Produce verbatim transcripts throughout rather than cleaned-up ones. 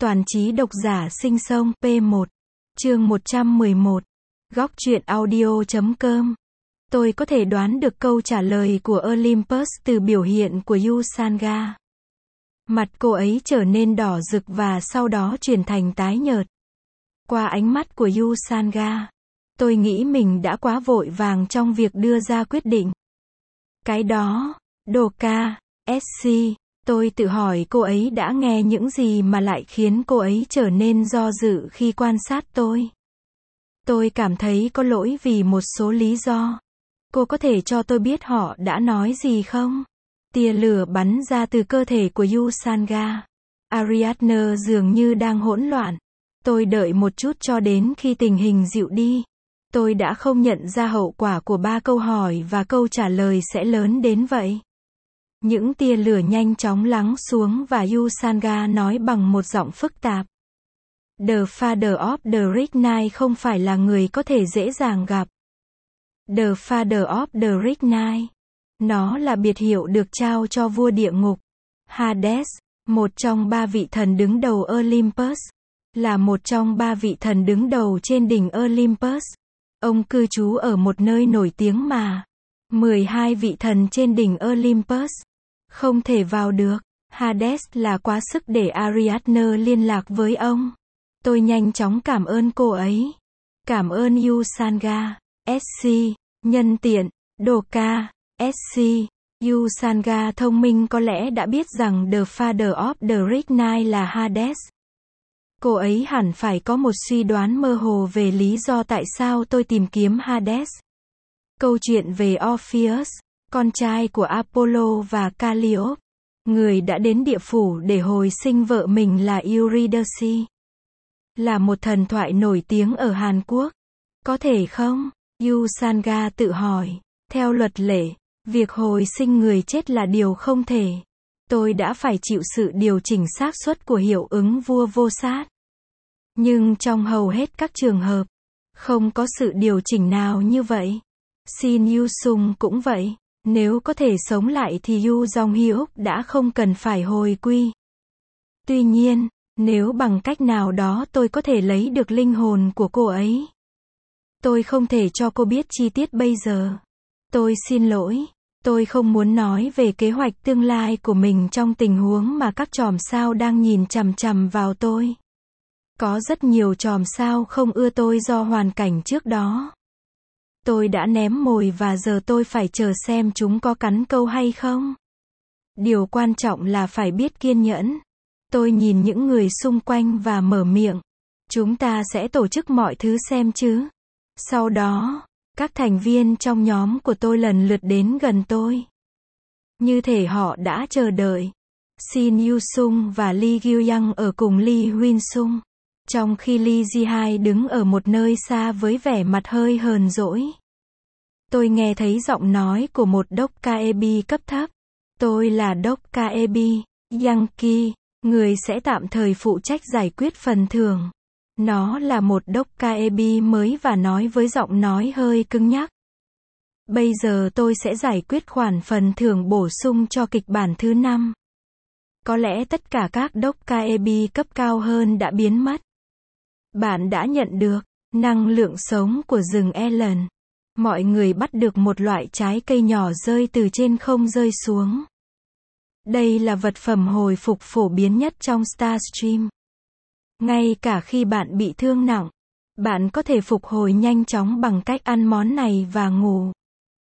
Toàn trí độc giả sinh sông P một. Chương một trăm mười một. Góc truyện audio chấm com. Tôi có thể đoán được câu trả lời của Olympus từ biểu hiện của Yusanga. Mặt cô ấy trở nên đỏ rực và sau đó chuyển thành tái nhợt. Qua ánh mắt của Yusanga, tôi nghĩ mình đã quá vội vàng trong việc đưa ra quyết định. Cái đó, Doka, ét xê, tôi tự hỏi cô ấy đã nghe những gì mà lại khiến cô ấy trở nên do dự khi quan sát tôi. Tôi cảm thấy có lỗi vì một số lý do. Cô có thể cho tôi biết họ đã nói gì không? Tia lửa bắn ra từ cơ thể của Yusanga. Ariadne dường như đang hỗn loạn. Tôi đợi một chút cho đến khi tình hình dịu đi. Tôi đã không nhận ra hậu quả của ba câu hỏi và câu trả lời sẽ lớn đến vậy. Những tia lửa nhanh chóng lắng xuống và Yusanga nói bằng một giọng phức tạp. The Father of the Red Knight không phải là người có thể dễ dàng gặp. The Father of the Red Knight. Nó là biệt hiệu được trao cho vua địa ngục. Hades, một trong ba vị thần đứng đầu Olympus. Là một trong ba vị thần đứng đầu trên đỉnh Olympus. Ông cư trú ở một nơi nổi tiếng mà mười hai vị thần trên đỉnh Olympus không thể vào được. Hades là quá sức để Ariadne liên lạc với ông. Tôi nhanh chóng cảm ơn cô ấy. Cảm ơn Yusanga, ét xê, nhân tiện, Doka, ét xê. Yusanga thông minh có lẽ đã biết rằng The Father of the Red Knight là Hades. Cô ấy hẳn phải có một suy đoán mơ hồ về lý do tại sao tôi tìm kiếm Hades. Câu chuyện về Orpheus, con trai của Apollo và Calliope, người đã đến địa phủ để hồi sinh vợ mình là Eurydice. Là một thần thoại nổi tiếng ở Hàn Quốc. Có thể không? Yusanga tự hỏi. Theo luật lệ, việc hồi sinh người chết là điều không thể. Tôi đã phải chịu sự điều chỉnh xác suất của hiệu ứng vua vô sát. Nhưng trong hầu hết các trường hợp, không có sự điều chỉnh nào như vậy. Shin Yu Sung cũng vậy. Nếu có thể sống lại thì Yu Jong Hyuk đã không cần phải hồi quy. Tuy nhiên, nếu bằng cách nào đó tôi có thể lấy được linh hồn của cô ấy, tôi không thể cho cô biết chi tiết bây giờ. Tôi xin lỗi. Tôi không muốn nói về kế hoạch tương lai của mình trong tình huống mà các chòm sao đang nhìn chằm chằm vào tôi. Có rất nhiều chòm sao không ưa tôi do hoàn cảnh trước đó. Tôi đã ném mồi và giờ tôi phải chờ xem chúng có cắn câu hay không. Điều quan trọng là phải biết kiên nhẫn. Tôi nhìn những người xung quanh và mở miệng. Chúng ta sẽ tổ chức mọi thứ xem chứ. Sau đó, các thành viên trong nhóm của tôi lần lượt đến gần tôi. Như thể họ đã chờ đợi. Shin Yu Sung và Lee Gyu Young ở cùng Lee Huynh Sung. Trong khi Lee Ji Hai đứng ở một nơi xa với vẻ mặt hơi hờn dỗi. Tôi nghe thấy giọng nói của một Dokkaebi cấp thấp. Tôi là Dokkaebi, Yang Ki, người sẽ tạm thời phụ trách giải quyết phần thưởng. Nó là một Dokkaebi mới và nói với giọng nói hơi cứng nhắc. Bây giờ tôi sẽ giải quyết khoản phần thưởng bổ sung cho kịch bản thứ năm. Có lẽ tất cả các Dokkaebi cấp cao hơn đã biến mất. Bạn đã nhận được năng lượng sống của rừng Ellen. Mọi người bắt được một loại trái cây nhỏ rơi từ trên không rơi xuống. Đây là vật phẩm hồi phục phổ biến nhất trong Starstream. Ngay cả khi bạn bị thương nặng, bạn có thể phục hồi nhanh chóng bằng cách ăn món này và ngủ.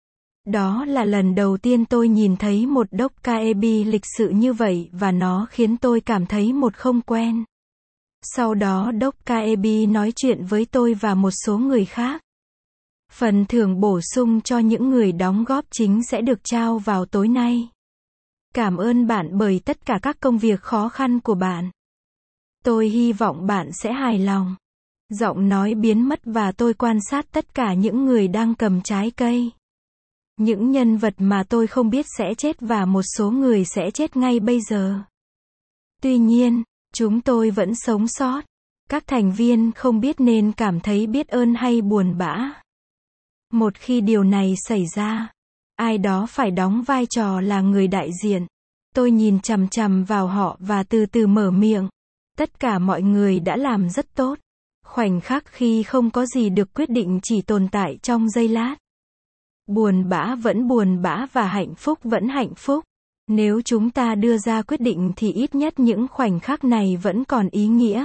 Đó là lần đầu tiên tôi nhìn thấy một Dokkaebi lịch sự như vậy và nó khiến tôi cảm thấy một không quen. Sau đó Dokkaebi nói chuyện với tôi và một số người khác. Phần thưởng bổ sung cho những người đóng góp chính sẽ được trao vào tối nay. Cảm ơn bạn bởi tất cả các công việc khó khăn của bạn. Tôi hy vọng bạn sẽ hài lòng. Giọng nói biến mất và tôi quan sát tất cả những người đang cầm trái cây. Những nhân vật mà tôi không biết sẽ chết và một số người sẽ chết ngay bây giờ. Tuy nhiên, chúng tôi vẫn sống sót. Các thành viên không biết nên cảm thấy biết ơn hay buồn bã. Một khi điều này xảy ra, ai đó phải đóng vai trò là người đại diện. Tôi nhìn chằm chằm vào họ và từ từ mở miệng. Tất cả mọi người đã làm rất tốt. Khoảnh khắc khi không có gì được quyết định chỉ tồn tại trong giây lát. Buồn bã vẫn buồn bã và hạnh phúc vẫn hạnh phúc. Nếu chúng ta đưa ra quyết định thì ít nhất những khoảnh khắc này vẫn còn ý nghĩa.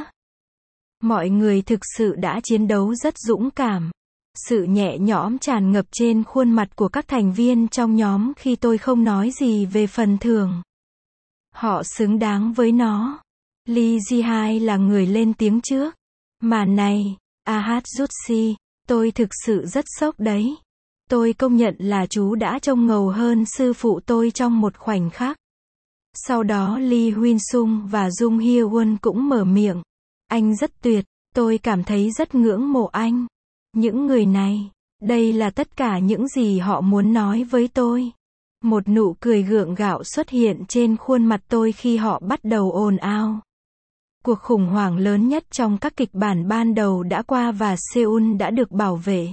Mọi người thực sự đã chiến đấu rất dũng cảm. Sự nhẹ nhõm tràn ngập trên khuôn mặt của các thành viên trong nhóm khi tôi không nói gì về phần thưởng. Họ xứng đáng với nó. Lee Ji-hai là người lên tiếng trước. Mà này, Ahad Jutsi, tôi thực sự rất sốc đấy. Tôi công nhận là chú đã trông ngầu hơn sư phụ tôi trong một khoảnh khắc. Sau đó Lee Huynh-sung và Jung Hye-won cũng mở miệng. Anh rất tuyệt, tôi cảm thấy rất ngưỡng mộ anh. Những người này, đây là tất cả những gì họ muốn nói với tôi. Một nụ cười gượng gạo xuất hiện trên khuôn mặt tôi khi họ bắt đầu ồn ào. Cuộc khủng hoảng lớn nhất trong các kịch bản ban đầu đã qua và Seoul đã được bảo vệ.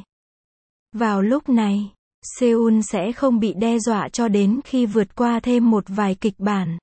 Vào lúc này, Seoul sẽ không bị đe dọa cho đến khi vượt qua thêm một vài kịch bản.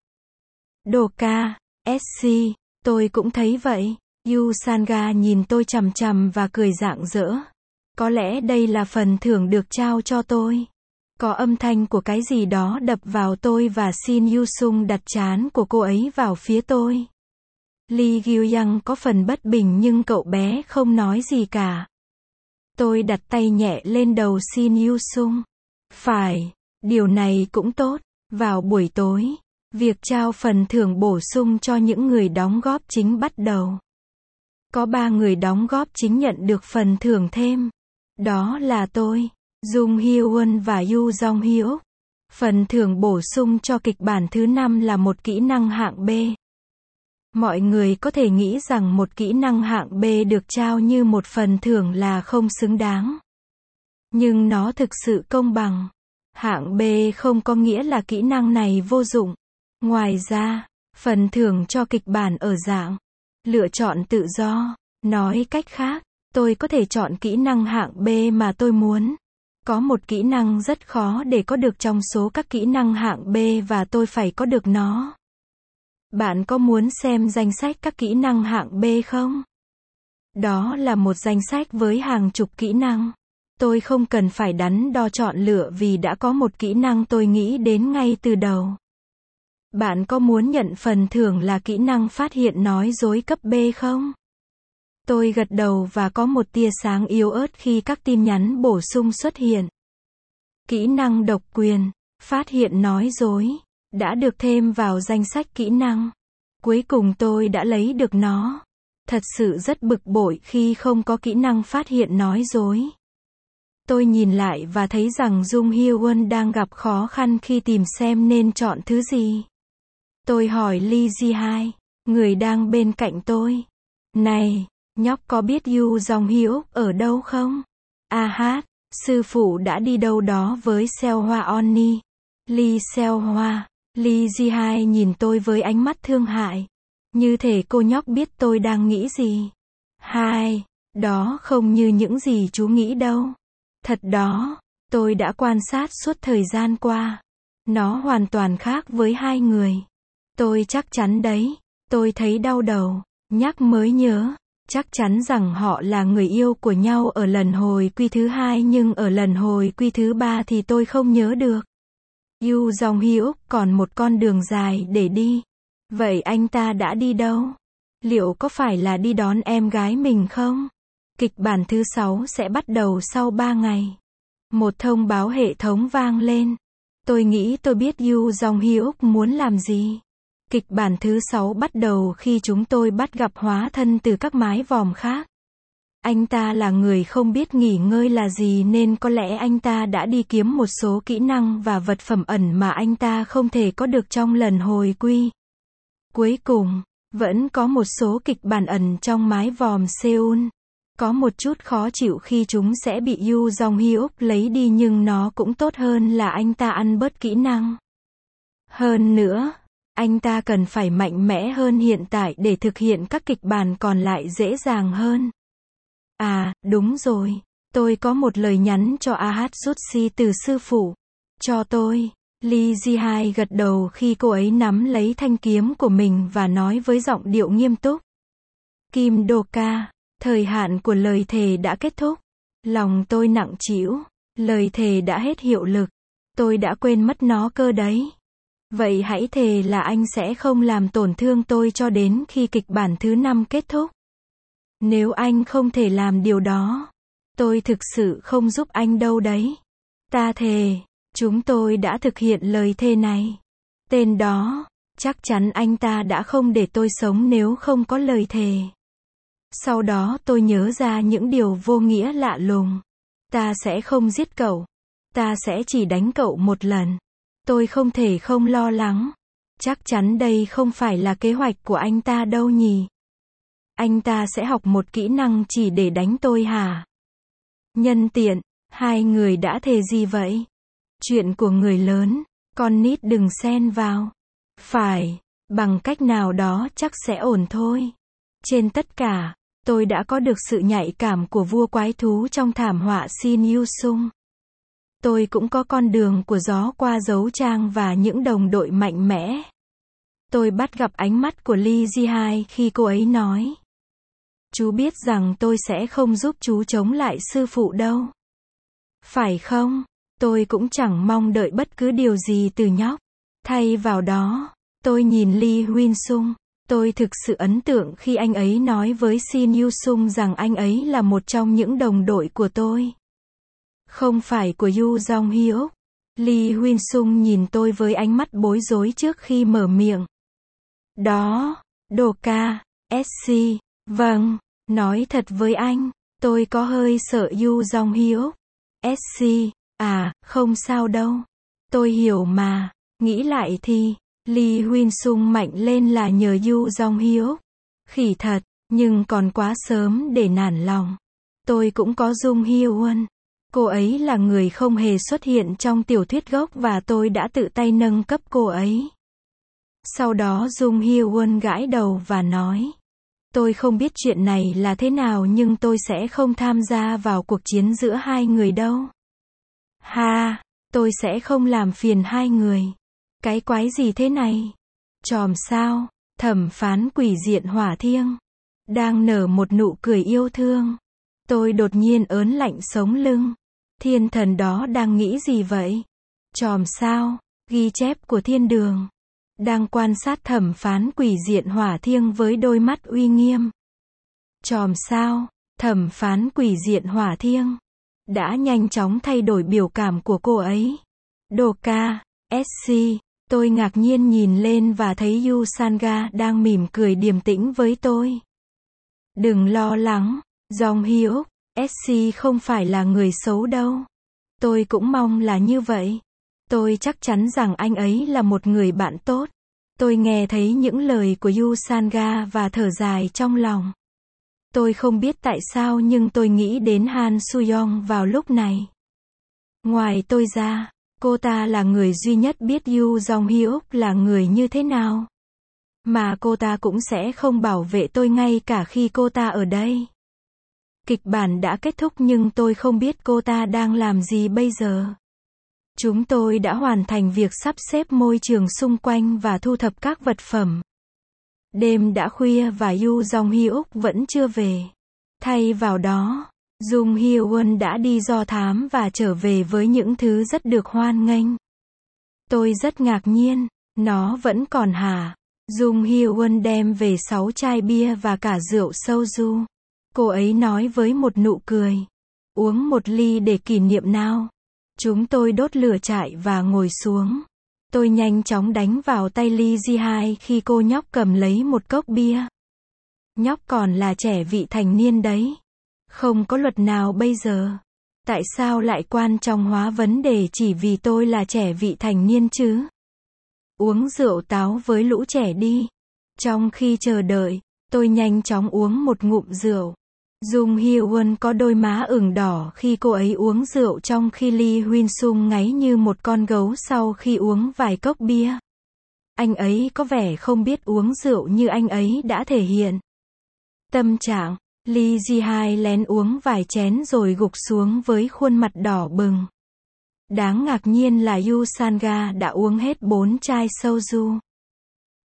Doka, ét xê, tôi cũng thấy vậy. Yu Sanga nhìn tôi chằm chằm và cười rạng rỡ. Có lẽ đây là phần thưởng được trao cho tôi. Có âm thanh của cái gì đó đập vào tôi và Shin Yu-sung đặt trán của cô ấy vào phía tôi. Lee Gyu-young có phần bất bình nhưng cậu bé không nói gì cả. Tôi đặt tay nhẹ lên đầu Shin Yu-sung. Phải, điều này cũng tốt. Vào buổi tối, việc trao phần thưởng bổ sung cho những người đóng góp chính bắt đầu. Có ba người đóng góp chính nhận được phần thưởng thêm. Đó là tôi, Jung Hye-won và Yu Jong-hyuk. Phần thưởng bổ sung cho kịch bản thứ năm là một kỹ năng hạng B. Mọi người có thể nghĩ rằng một kỹ năng hạng B được trao như một phần thưởng là không xứng đáng. Nhưng nó thực sự công bằng. Hạng B không có nghĩa là kỹ năng này vô dụng. Ngoài ra, phần thưởng cho kịch bản ở dạng lựa chọn tự do. Nói cách khác, tôi có thể chọn kỹ năng hạng B mà tôi muốn. Có một kỹ năng rất khó để có được trong số các kỹ năng hạng B và tôi phải có được nó. Bạn có muốn xem danh sách các kỹ năng hạng B không? Đó là một danh sách với hàng chục kỹ năng. Tôi không cần phải đắn đo chọn lựa vì đã có một kỹ năng tôi nghĩ đến ngay từ đầu. Bạn có muốn nhận phần thưởng là kỹ năng phát hiện nói dối cấp B không? Tôi gật đầu và có một tia sáng yếu ớt khi các tin nhắn bổ sung xuất hiện. Kỹ năng độc quyền, phát hiện nói dối, đã được thêm vào danh sách kỹ năng. Cuối cùng tôi đã lấy được nó. Thật sự rất bực bội khi không có kỹ năng phát hiện nói dối. Tôi nhìn lại và thấy rằng Jung Hye-won đang gặp khó khăn khi tìm xem nên chọn thứ gì. Tôi hỏi Lee Ji-hai, người đang bên cạnh tôi. Này, nhóc có biết Yu Jong-hyuk ở đâu không? À hát, sư phụ đã đi đâu đó với Seo Hoa Onni. Lee Seo Hoa. Lee Ji-hai nhìn tôi với ánh mắt thương hại. Như thể cô nhóc biết tôi đang nghĩ gì. Hai, đó không như những gì chú nghĩ đâu. Thật đó, tôi đã quan sát suốt thời gian qua. Nó hoàn toàn khác với hai người. Tôi chắc chắn đấy. Tôi thấy đau đầu. Nhắc mới nhớ. Chắc chắn rằng họ là người yêu của nhau ở lần hồi quy thứ hai nhưng ở lần hồi quy thứ ba thì tôi không nhớ được. Yu Jong-hyuk còn một con đường dài để đi. Vậy anh ta đã đi đâu? Liệu có phải là đi đón em gái mình không? Kịch bản thứ sáu sẽ bắt đầu sau ba ngày. Một thông báo hệ thống vang lên. Tôi nghĩ tôi biết Yu Jong-hyuk muốn làm gì. Kịch bản thứ sáu bắt đầu khi chúng tôi bắt gặp hóa thân từ các mái vòm khác. Anh ta là người không biết nghỉ ngơi là gì nên có lẽ anh ta đã đi kiếm một số kỹ năng và vật phẩm ẩn mà anh ta không thể có được trong lần hồi quy. Cuối cùng, vẫn có một số kịch bản ẩn trong mái vòm Seoul. Có một chút khó chịu khi chúng sẽ bị Yu Jong-hyuk lấy đi nhưng nó cũng tốt hơn là anh ta ăn bớt kỹ năng. Hơn nữa, anh ta cần phải mạnh mẽ hơn hiện tại để thực hiện các kịch bản còn lại dễ dàng hơn. À, đúng rồi. Tôi có một lời nhắn cho Ahad Jutsi từ sư phụ. Cho tôi. Lee Ji-hai gật đầu khi cô ấy nắm lấy thanh kiếm của mình và nói với giọng điệu nghiêm túc. Kim Đô Ca, thời hạn của lời thề đã kết thúc. Lòng tôi nặng trĩu, lời thề đã hết hiệu lực. Tôi đã quên mất nó cơ đấy. Vậy hãy thề là anh sẽ không làm tổn thương tôi cho đến khi kịch bản thứ năm kết thúc. Nếu anh không thể làm điều đó, tôi thực sự không giúp anh đâu đấy. Ta thề, chúng tôi đã thực hiện lời thề này. Tên đó, chắc chắn anh ta đã không để tôi sống nếu không có lời thề. Sau đó tôi nhớ ra những điều vô nghĩa lạ lùng. Ta sẽ không giết cậu. Ta sẽ chỉ đánh cậu một lần. Tôi không thể không lo lắng. Chắc chắn đây không phải là kế hoạch của anh ta đâu nhỉ. Anh ta sẽ học một kỹ năng chỉ để đánh tôi hả? Nhân tiện, hai người đã thề gì vậy? Chuyện của người lớn, con nít đừng xen vào. Phải, bằng cách nào đó chắc sẽ ổn thôi. Trên tất cả, tôi đã có được sự nhạy cảm của vua quái thú trong thảm họa Shin Yu-sung. Tôi cũng có con đường của gió qua dấu trang và những đồng đội mạnh mẽ. Tôi bắt gặp ánh mắt của Lee Ji-hai khi cô ấy nói. Chú biết rằng tôi sẽ không giúp chú chống lại sư phụ đâu. Phải không? Tôi cũng chẳng mong đợi bất cứ điều gì từ nhóc. Thay vào đó, tôi nhìn Lee Huynh-sung. Tôi thực sự ấn tượng khi anh ấy nói với Shin Yu-sung rằng anh ấy là một trong những đồng đội của tôi. Không phải của Yu Jong-hyuk. Lee Huynh-sung nhìn tôi với ánh mắt bối rối trước khi mở miệng. Đó, Đô Ca, ét xê, vâng, nói thật với anh, tôi có hơi sợ Yu Jong-hyuk. ét xê, à, không sao đâu. Tôi hiểu mà, nghĩ lại thì, Lee Huynh-sung mạnh lên là nhờ Yu Jong-hyuk. Khỉ thật, nhưng còn quá sớm để nản lòng. Tôi cũng có Jung Hye-won. Cô ấy là người không hề xuất hiện trong tiểu thuyết gốc và tôi đã tự tay nâng cấp cô ấy. Sau đó Jung Hye-won gãi đầu và nói. Tôi không biết chuyện này là thế nào nhưng tôi sẽ không tham gia vào cuộc chiến giữa hai người đâu. Ha, tôi sẽ không làm phiền hai người. Cái quái gì thế này? Chòm sao, thẩm phán quỷ diện hỏa thiêng. Đang nở một nụ cười yêu thương. Tôi đột nhiên ớn lạnh sống lưng. Thiên thần đó đang nghĩ gì vậy? Chòm sao, ghi chép của thiên đường. Đang quan sát thẩm phán quỷ diện hỏa thiêng với đôi mắt uy nghiêm. Chòm sao, thẩm phán quỷ diện hỏa thiêng. Đã nhanh chóng thay đổi biểu cảm của cô ấy. Đô Ca, ét xê, tôi ngạc nhiên nhìn lên và thấy Yu Sanga đang mỉm cười điềm tĩnh với tôi. Đừng lo lắng, Jong-hyuk, ét xê không phải là người xấu đâu. Tôi cũng mong là như vậy. Tôi chắc chắn rằng anh ấy là một người bạn tốt. Tôi nghe thấy những lời của Yu Sanga và thở dài trong lòng. Tôi không biết tại sao nhưng tôi nghĩ đến Han Soo-young vào lúc này. Ngoài tôi ra, cô ta là người duy nhất biết Yu Jong-hyuk là người như thế nào. Mà cô ta cũng sẽ không bảo vệ tôi ngay cả khi cô ta ở đây. Kịch bản đã kết thúc nhưng tôi không biết cô ta đang làm gì bây giờ. Chúng tôi đã hoàn thành việc sắp xếp môi trường xung quanh và thu thập các vật phẩm. Đêm đã khuya và Yu Jong-hyuk vẫn chưa về. Thay vào đó, Jung Hye-won đã đi do thám và trở về với những thứ rất được hoan nghênh. Tôi rất ngạc nhiên, nó vẫn còn hả? Jung Hye-won đem về sáu chai bia và cả rượu soju. Cô ấy nói với một nụ cười. Uống một ly để kỷ niệm nào. Chúng tôi đốt lửa trại và ngồi xuống. Tôi nhanh chóng đánh vào tay Lee Ji-hai khi cô nhóc cầm lấy một cốc bia. Nhóc còn là trẻ vị thành niên đấy. Không có luật nào bây giờ. Tại sao lại quan trọng hóa vấn đề chỉ vì tôi là trẻ vị thành niên chứ? Uống rượu táo với lũ trẻ đi. Trong khi chờ đợi, tôi nhanh chóng uống một ngụm rượu. Jung Hye-won có đôi má ửng đỏ khi cô ấy uống rượu trong khi Lee Huynh-sung ngáy như một con gấu sau khi uống vài cốc bia. Anh ấy có vẻ không biết uống rượu như anh ấy đã thể hiện. Tâm trạng, Lee Ji-hai lén uống vài chén rồi gục xuống với khuôn mặt đỏ bừng. Đáng ngạc nhiên là Yu Sanga đã uống hết bốn chai soju.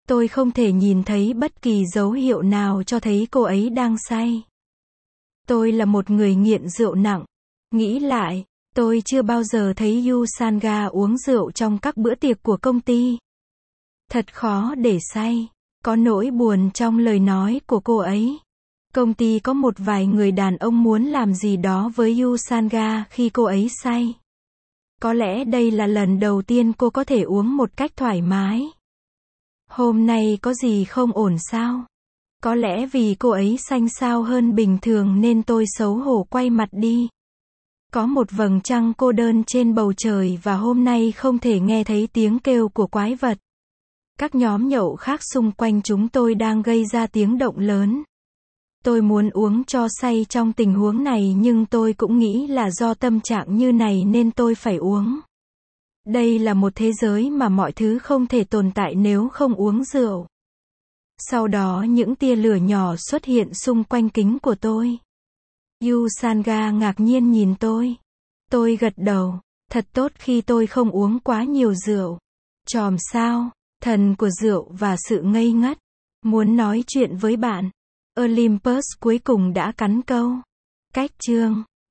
Tôi không thể nhìn thấy bất kỳ dấu hiệu nào cho thấy cô ấy đang say. Tôi là một người nghiện rượu nặng. Nghĩ lại, tôi chưa bao giờ thấy Yu Sanga uống rượu trong các bữa tiệc của công ty. Thật khó để say. Có nỗi buồn trong lời nói của cô ấy. Công ty có một vài người đàn ông muốn làm gì đó với Yu Sanga khi cô ấy say. Có lẽ đây là lần đầu tiên cô có thể uống một cách thoải mái. Hôm nay có gì không ổn sao? Có lẽ vì cô ấy xanh xao hơn bình thường nên tôi xấu hổ quay mặt đi. Có một vầng trăng cô đơn trên bầu trời và hôm nay không thể nghe thấy tiếng kêu của quái vật. Các nhóm nhậu khác xung quanh chúng tôi đang gây ra tiếng động lớn. Tôi muốn uống cho say trong tình huống này nhưng tôi cũng nghĩ là do tâm trạng như này nên tôi phải uống. Đây là một thế giới mà mọi thứ không thể tồn tại nếu không uống rượu. Sau đó những tia lửa nhỏ xuất hiện xung quanh kính của tôi. Yu Sanga ngạc nhiên nhìn tôi. Tôi gật đầu. Thật tốt khi tôi không uống quá nhiều rượu. Chòm sao, thần của rượu và sự ngây ngất. Muốn nói chuyện với bạn. Olympus cuối cùng đã cắn câu. Cách chương